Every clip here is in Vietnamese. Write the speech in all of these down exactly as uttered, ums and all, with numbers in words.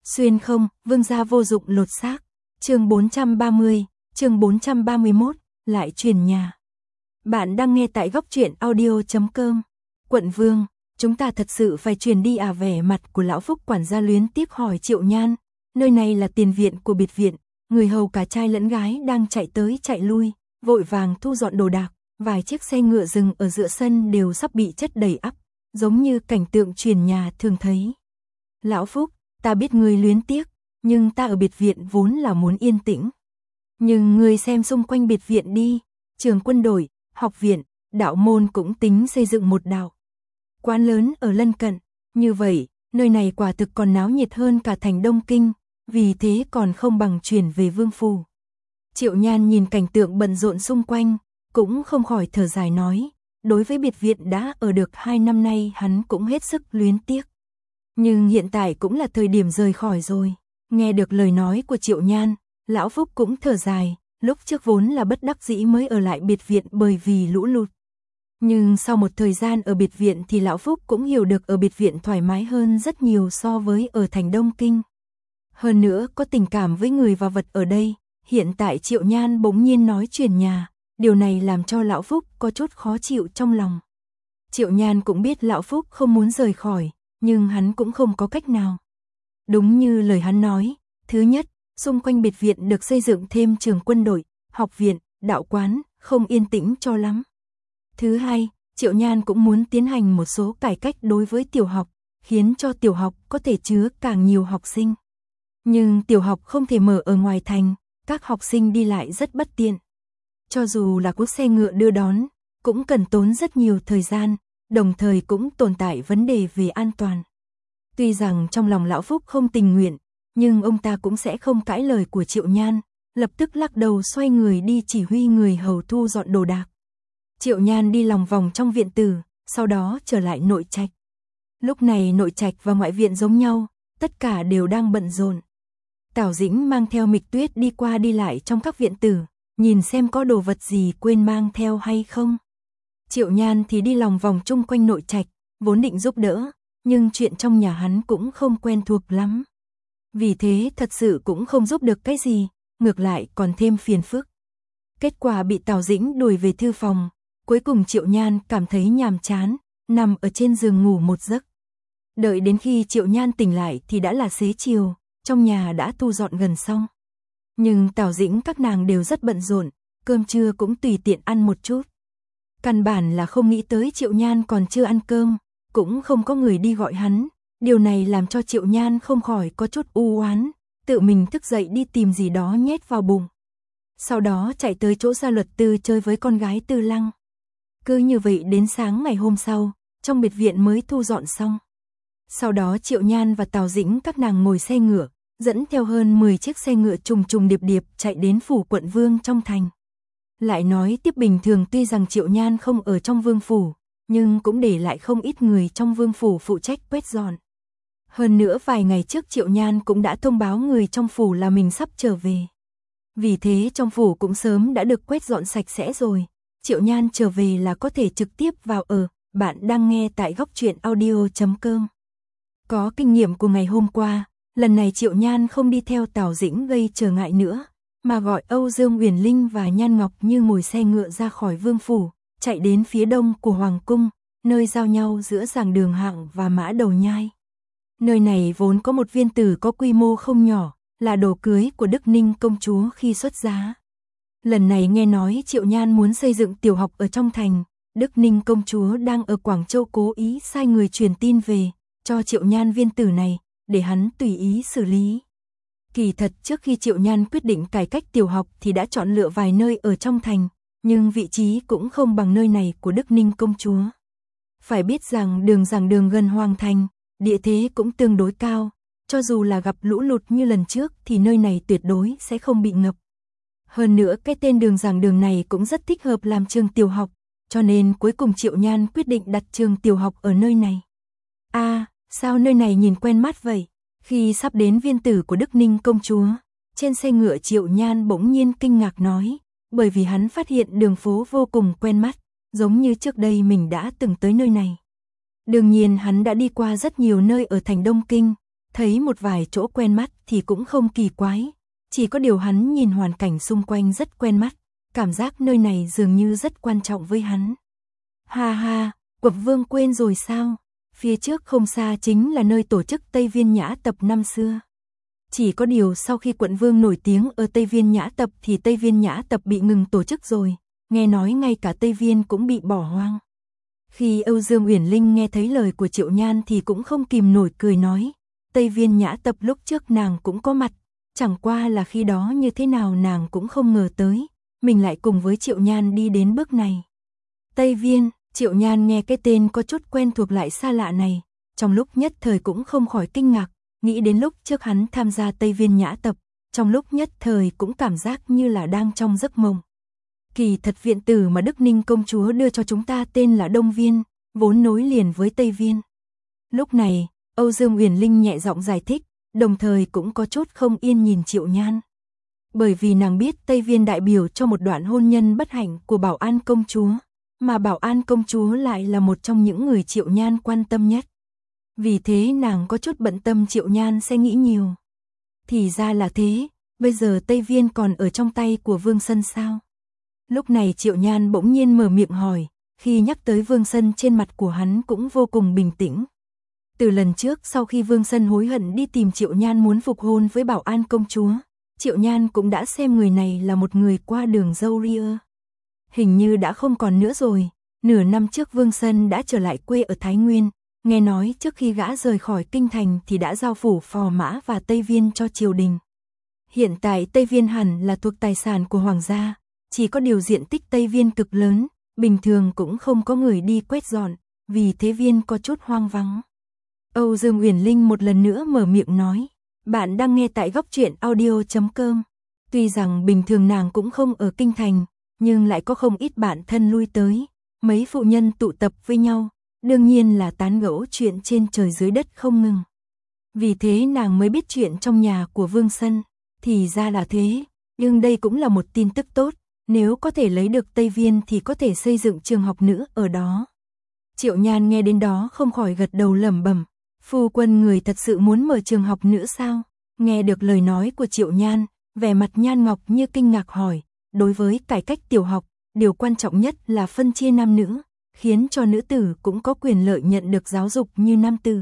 Xuyên không, vương gia vô dụng lột xác. Chương bốn trăm ba mươi, chương bốn trăm ba mươi mốt, lại chuyển nhà. Bạn đang nghe tại góc truyện audio chấm com. Quận Vương, chúng ta thật sự phải chuyển đi à? Vẻ mặt của lão Phúc quản gia luyến tiếc hỏi Triệu Nhan. Nơi này là tiền viện của biệt viện, người hầu cả trai lẫn gái đang chạy tới chạy lui, vội vàng thu dọn đồ đạc, vài chiếc xe ngựa dừng ở giữa sân đều sắp bị chất đầy ắp, giống như cảnh tượng chuyển nhà thường thấy. Lão Phúc, ta biết ngươi luyến tiếc, nhưng ta ở biệt viện vốn là muốn yên tĩnh. Nhưng ngươi xem xung quanh biệt viện đi, trường quân đội, học viện, đạo môn cũng tính xây dựng một đạo quán lớn ở lân cận, như vậy, nơi này quả thực còn náo nhiệt hơn cả thành Đông Kinh, vì thế còn không bằng chuyển về Vương phủ. Triệu Nhan nhìn cảnh tượng bận rộn xung quanh, cũng không khỏi thở dài nói, đối với biệt viện đã ở được hai năm nay hắn cũng hết sức luyến tiếc. Nhưng hiện tại cũng là thời điểm rời khỏi rồi. Nghe được lời nói của Triệu Nhan, lão Phúc cũng thở dài, lúc trước vốn là bất đắc dĩ mới ở lại biệt viện bởi vì lũ lụt. Nhưng sau một thời gian ở biệt viện thì lão Phúc cũng hiểu được ở biệt viện thoải mái hơn rất nhiều so với ở thành Đông Kinh. Hơn nữa có tình cảm với người và vật ở đây, hiện tại Triệu Nhan bỗng nhiên nói chuyển nhà, điều này làm cho lão Phúc có chút khó chịu trong lòng. Triệu Nhan cũng biết lão Phúc không muốn rời khỏi, nhưng hắn cũng không có cách nào. Đúng như lời hắn nói, thứ nhất, xung quanh biệt viện được xây dựng thêm trường quân đội, học viện, đạo quán, không yên tĩnh cho lắm. Thứ hai, Triệu Nhan cũng muốn tiến hành một số cải cách đối với tiểu học, khiến cho tiểu học có thể chứa càng nhiều học sinh. Nhưng tiểu học không thể mở ở ngoài thành, các học sinh đi lại rất bất tiện. Cho dù là có xe ngựa đưa đón, cũng cần tốn rất nhiều thời gian, đồng thời cũng tồn tại vấn đề về an toàn. Tuy rằng trong lòng lão Phúc không tình nguyện, nhưng ông ta cũng sẽ không cãi lời của Triệu Nhan, lập tức lắc đầu xoay người đi chỉ huy người hầu thu dọn đồ đạc. Triệu Nhan đi lòng vòng trong viện tử, sau đó trở lại nội trạch. Lúc này nội trạch và ngoại viện giống nhau, tất cả đều đang bận rộn. Tào Dĩnh mang theo Mịch Tuyết đi qua đi lại trong các viện tử, nhìn xem có đồ vật gì quên mang theo hay không. Triệu Nhan thì đi lòng vòng chung quanh nội trạch, vốn định giúp đỡ, nhưng chuyện trong nhà hắn cũng không quen thuộc lắm. Vì thế thật sự cũng không giúp được cái gì, ngược lại còn thêm phiền phức. Kết quả bị Tào Dĩnh đuổi về thư phòng, cuối cùng Triệu Nhan cảm thấy nhàm chán, nằm ở trên giường ngủ một giấc. Đợi đến khi Triệu Nhan tỉnh lại thì đã là xế chiều, trong nhà đã thu dọn gần xong. Nhưng Tào Dĩnh các nàng đều rất bận rộn, cơm trưa cũng tùy tiện ăn một chút. Căn bản là không nghĩ tới Triệu Nhan còn chưa ăn cơm, cũng không có người đi gọi hắn, điều này làm cho Triệu Nhan không khỏi có chút u oán, tự mình thức dậy đi tìm gì đó nhét vào bụng. Sau đó chạy tới chỗ Gia Luật Tư chơi với con gái Tư Lăng. Cứ như vậy đến sáng ngày hôm sau, trong biệt viện mới thu dọn xong. Sau đó Triệu Nhan và Tào Dĩnh các nàng ngồi xe ngựa, dẫn theo hơn mười chiếc xe ngựa trùng trùng điệp điệp chạy đến phủ quận Vương trong thành. Lại nói tiếp bình thường tuy rằng Triệu Nhan không ở trong vương phủ, nhưng cũng để lại không ít người trong vương phủ phụ trách quét dọn. Hơn nữa vài ngày trước Triệu Nhan cũng đã thông báo người trong phủ là mình sắp trở về. Vì thế trong phủ cũng sớm đã được quét dọn sạch sẽ rồi. Triệu Nhan trở về là có thể trực tiếp vào ở. Bạn đang nghe tại góc truyện audio chấm com. Có kinh nghiệm của ngày hôm qua, lần này Triệu Nhan không đi theo Tào Dĩnh gây trở ngại nữa, mà gọi Âu Dương Uyển Linh và Nhan Ngọc Như ngồi xe ngựa ra khỏi vương phủ, chạy đến phía đông của Hoàng cung, nơi giao nhau giữa giảng đường Hạng và Mã Đầu Nhai. Nơi này vốn có một viên tử có quy mô không nhỏ, là đồ cưới của Đức Ninh công chúa khi xuất giá. Lần này nghe nói Triệu Nhan muốn xây dựng tiểu học ở trong thành, Đức Ninh công chúa đang ở Quảng Châu cố ý sai người truyền tin về, cho Triệu Nhan viên tử này, để hắn tùy ý xử lý. Kỳ thật trước khi Triệu Nhan quyết định cải cách tiểu học thì đã chọn lựa vài nơi ở trong thành, nhưng vị trí cũng không bằng nơi này của Đức Ninh công chúa. Phải biết rằng đường giảng đường gần Hoàng thành, địa thế cũng tương đối cao, cho dù là gặp lũ lụt như lần trước thì nơi này tuyệt đối sẽ không bị ngập. Hơn nữa cái tên đường giảng đường này cũng rất thích hợp làm trường tiểu học, cho nên cuối cùng Triệu Nhan quyết định đặt trường tiểu học ở nơi này. A, à, sao nơi này nhìn quen mắt vậy? Khi sắp đến viên tử của Đức Ninh công chúa, trên xe ngựa Triệu Nhan bỗng nhiên kinh ngạc nói, bởi vì hắn phát hiện đường phố vô cùng quen mắt, giống như trước đây mình đã từng tới nơi này. Đương nhiên hắn đã đi qua rất nhiều nơi ở thành Đông Kinh, thấy một vài chỗ quen mắt thì cũng không kỳ quái, chỉ có điều hắn nhìn hoàn cảnh xung quanh rất quen mắt, cảm giác nơi này dường như rất quan trọng với hắn. Ha ha, Quật Vương quên rồi sao? Phía trước không xa chính là nơi tổ chức Tây Viên Nhã Tập năm xưa. Chỉ có điều sau khi Quận Vương nổi tiếng ở Tây Viên Nhã Tập thì Tây Viên Nhã Tập bị ngừng tổ chức rồi, nghe nói ngay cả Tây Viên cũng bị bỏ hoang. Khi Âu Dương Uyển Linh nghe thấy lời của Triệu Nhan thì cũng không kìm nổi cười nói, Tây Viên Nhã Tập lúc trước nàng cũng có mặt, chẳng qua là khi đó như thế nào nàng cũng không ngờ tới, mình lại cùng với Triệu Nhan đi đến bước này. Tây Viên, Triệu Nhan nghe cái tên có chút quen thuộc lại xa lạ này, trong lúc nhất thời cũng không khỏi kinh ngạc, nghĩ đến lúc trước hắn tham gia Tây Viên Nhã Tập, trong lúc nhất thời cũng cảm giác như là đang trong giấc mộng. Kỳ thật viện tử mà Đức Ninh công chúa đưa cho chúng ta tên là Đông Viên, vốn nối liền với Tây Viên. Lúc này, Âu Dương Uyển Linh nhẹ giọng giải thích, đồng thời cũng có chút không yên nhìn Triệu Nhan. Bởi vì nàng biết Tây Viên đại biểu cho một đoạn hôn nhân bất hạnh của Bảo An công chúa, mà Bảo An công chúa lại là một trong những người Triệu Nhan quan tâm nhất. Vì thế nàng có chút bận tâm Triệu Nhan sẽ nghĩ nhiều. Thì ra là thế, bây giờ Tây Viên còn ở trong tay của Vương Sân sao? Lúc này Triệu Nhan bỗng nhiên mở miệng hỏi, khi nhắc tới Vương Sân trên mặt của hắn cũng vô cùng bình tĩnh. Từ lần trước sau khi Vương Sân hối hận đi tìm Triệu Nhan muốn phục hôn với Bảo An công chúa, Triệu Nhan cũng đã xem người này là một người qua đường dâu ria. Hình như đã không còn nữa rồi, nửa năm trước Vương Sân đã trở lại quê ở Thái Nguyên, nghe nói trước khi gã rời khỏi kinh thành thì đã giao phủ phò mã và Tây Viên cho triều đình. Hiện tại Tây Viên hẳn là thuộc tài sản của hoàng gia, chỉ có điều diện tích Tây Viên cực lớn, bình thường cũng không có người đi quét dọn, vì thế viên có chút hoang vắng. Âu Dương Uyển Linh một lần nữa mở miệng nói, bạn đang nghe tại góc truyện audio chấm com. Tuy rằng bình thường nàng cũng không ở kinh thành, nhưng lại có không ít bạn thân lui tới, mấy phụ nhân tụ tập với nhau, đương nhiên là tán gẫu chuyện trên trời dưới đất không ngừng. Vì thế nàng mới biết chuyện trong nhà của Vương Sân, thì ra là thế, nhưng đây cũng là một tin tức tốt, nếu có thể lấy được Tây Viên thì có thể xây dựng trường học nữ ở đó. Triệu Nhan nghe đến đó không khỏi gật đầu lẩm bẩm, phu quân người thật sự muốn mở trường học nữ sao? Nghe được lời nói của Triệu Nhan, vẻ mặt Nhan Ngọc như kinh ngạc hỏi, đối với cải cách tiểu học, điều quan trọng nhất là phân chia nam nữ, khiến cho nữ tử cũng có quyền lợi nhận được giáo dục như nam tử.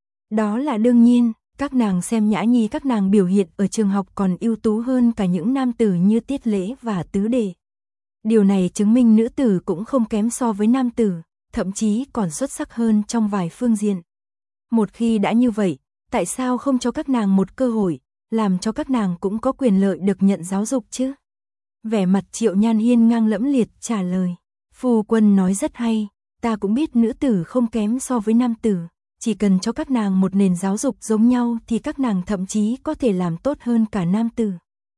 Đó là đương nhiên, các nàng xem Nhã Nhi các nàng biểu hiện ở trường học còn ưu tú hơn cả những nam tử như Tiết Lễ và Tứ Đệ. Điều này chứng minh nữ tử cũng không kém so với nam tử, thậm chí còn xuất sắc hơn trong vài phương diện. Một khi đã như vậy, tại sao không cho các nàng một cơ hội, làm cho các nàng cũng có quyền lợi được nhận giáo dục chứ? Vẻ mặt Triệu Nhan hiên ngang lẫm liệt trả lời, phu quân nói rất hay, ta cũng biết nữ tử không kém so với nam tử, chỉ cần cho các nàng một nền giáo dục giống nhau thì các nàng thậm chí có thể làm tốt hơn cả nam tử.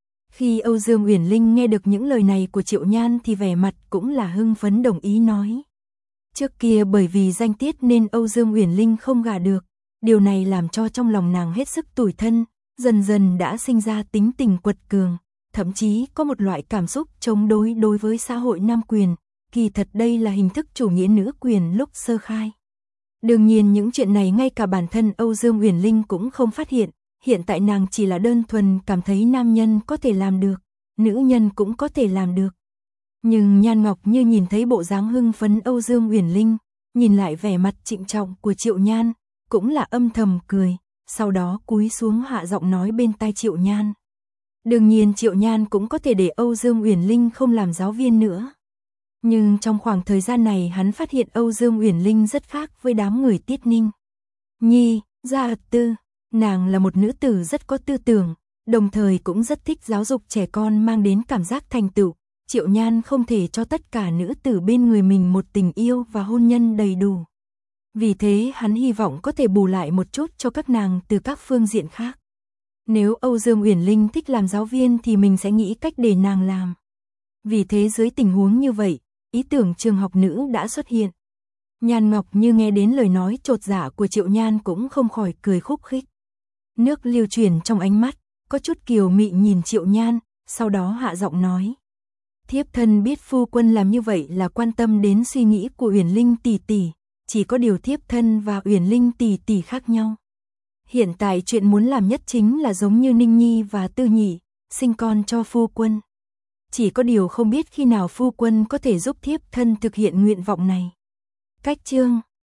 Khi Âu Dương Uyển Linh nghe được những lời này của Triệu Nhan thì vẻ mặt cũng là hưng phấn đồng ý nói. Trước kia bởi vì danh tiết nên Âu Dương Uyển Linh không gả được, điều này làm cho trong lòng nàng hết sức tủi thân, dần dần đã sinh ra tính tình quật cường, thậm chí có một loại cảm xúc chống đối đối với xã hội nam quyền, kỳ thật đây là hình thức chủ nghĩa nữ quyền lúc sơ khai. Đương nhiên những chuyện này ngay cả bản thân Âu Dương Uyển Linh cũng không phát hiện, hiện tại nàng chỉ là đơn thuần cảm thấy nam nhân có thể làm được, nữ nhân cũng có thể làm được. Nhưng Nhan Ngọc như nhìn thấy bộ dáng hưng phấn Âu Dương Uyển Linh, nhìn lại vẻ mặt trịnh trọng của Triệu Nhan, cũng là âm thầm cười, sau đó cúi xuống hạ giọng nói bên tai Triệu Nhan. Đương nhiên Triệu Nhan cũng có thể để Âu Dương Uyển Linh không làm giáo viên nữa. Nhưng trong khoảng thời gian này hắn phát hiện Âu Dương Uyển Linh rất khác với đám người Tiết Ninh. Nhi, Gia Tư, nàng là một nữ tử rất có tư tưởng, đồng thời cũng rất thích giáo dục trẻ con mang đến cảm giác thành tựu. Triệu Nhan không thể cho tất cả nữ tử bên người mình một tình yêu và hôn nhân đầy đủ. Vì thế hắn hy vọng có thể bù lại một chút cho các nàng từ các phương diện khác. Nếu Âu Dương Uyển Linh thích làm giáo viên thì mình sẽ nghĩ cách để nàng làm. Vì thế dưới tình huống như vậy, ý tưởng trường học nữ đã xuất hiện. Nhan Ngọc như nghe đến lời nói chột dạ của Triệu Nhan cũng không khỏi cười khúc khích. Nước lưu chuyển trong ánh mắt, có chút kiều mị nhìn Triệu Nhan, sau đó hạ giọng nói. Thiếp thân biết phu quân làm như vậy là quan tâm đến suy nghĩ của Uyển Linh tỷ tỷ, chỉ có điều thiếp thân và Uyển Linh tỷ tỷ khác nhau. Hiện tại chuyện muốn làm nhất chính là giống như Ninh Nhi và Tư Nhị, sinh con cho phu quân. Chỉ có điều không biết khi nào phu quân có thể giúp thiếp thân thực hiện nguyện vọng này. Cách chương